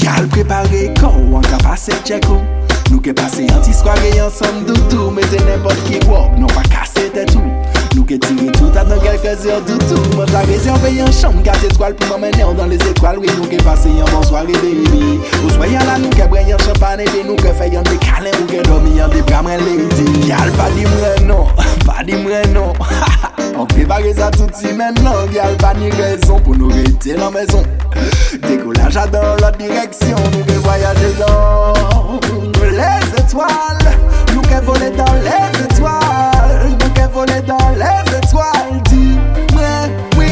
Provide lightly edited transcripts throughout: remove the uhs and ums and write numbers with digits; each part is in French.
Gal préparé corps, on ka passer check. Nous qui passé anti-soirée ensemble doutou. Mettez n'importe qui quoi, non pas casser tête tout. Nous qui tiré tout à dans quelques heures doutou. Moi j'ai réservé en chambre 4 étoiles pour m'emmener dans les étoiles. Oui, nous qui passé en bonne soirée baby. Au soyons là, nous qui brûlons en champagne et nous qui faisons des câlins. Nous qui dormons en des bras lady. Gal pas dit moi non, pas dit moi non. On prépare ça tout de suite maintenant. Gal pas ni raison pour nous rester dans la maison. Décollage dans l'autre direction. Nous qui voyager dans les étoiles, nous qui voler dans les étoiles, nous qui voler dans les étoiles. Dis-moi oui,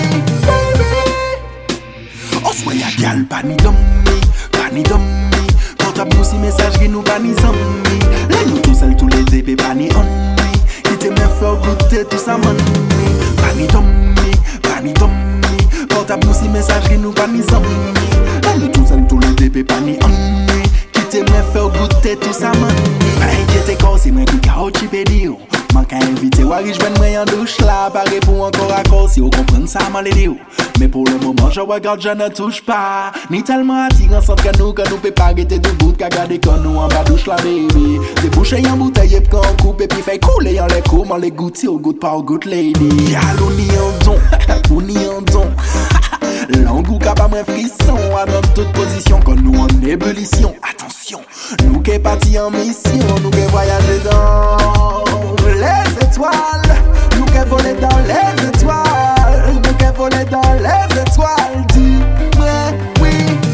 baby. On soit y'a gal, pas ni d'homme, pas ni d'homme. Portable nous si message qui nous pas ni zombie. Là nous tous seuls tous les épées, pas ni ennui. Qui te me fait goûter tout ça money. Pas ni d'homme, pas ni d'homme. Portable nous si message qui nous pas ni zombie. Là nous tous seuls tous les épées, pas ni ennui. Te me faire goûter tout ça man. Pas inquiété quand c'est moi qui cao tu peux dire. Man qu'à inviter Wari je vais en douche là. Pas répondre encore à cause si vous comprenez ça mal les dire. Mais pour le moment je regarde je ne touche pas. Ni tellement attirant sans que nous peut pas arrêter de bout qu'à garder quand nous en bas douche la baby. Déboucher en bouteille et quand on coupe et puis fait couler en les coups. Man les goûter au goût pas au goût lady. Yalou ni en don, ou ni en don. L'angou capable moins frisson à dans toute position quand nous en ébullition. Attention, nous qui partis en mission, nous qui voyager dans les étoiles, nous qui voler dans les étoiles, nous qui voler dans les étoiles. Dis-moi oui,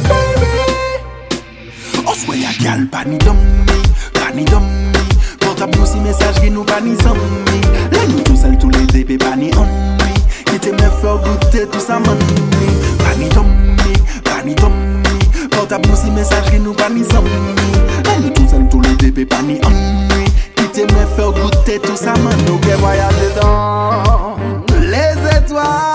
baby. On soit y'a gal, pas ni d'homme, pas ni d'homme. Portable nous si message qui nous pas ni zombie. Là nous tous seuls tous les épées, pas ni ennui. Qui te me fait goûter tout ça money. Pas ni d'homme, pas ni d'homme. Portable nous si message qui nous pas ni zombie. Là nous tous seuls tous les épées, pas ni ennui. Qui te me fait goûter tout ça money. Nous qui voyager dans les étoiles.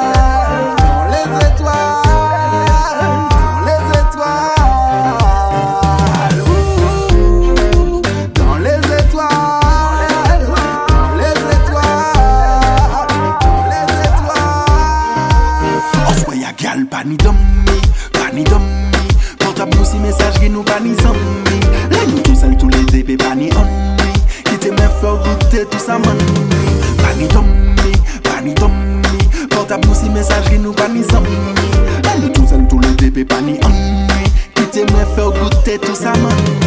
Pas ni d'homme, pas ni d'homme. Portable nous si message qui nous pas ni zombie. Là nous tous seuls tous les épées, pas ni ennui. Qui te me fait goûter tout ça money. Pas ni d'homme, pas ni d'homme. Portable nous si message qui nous pas ni zombie. Là nous tous seuls tous les épées, pas ni ennui. Qui te me fait goûter tout ça money.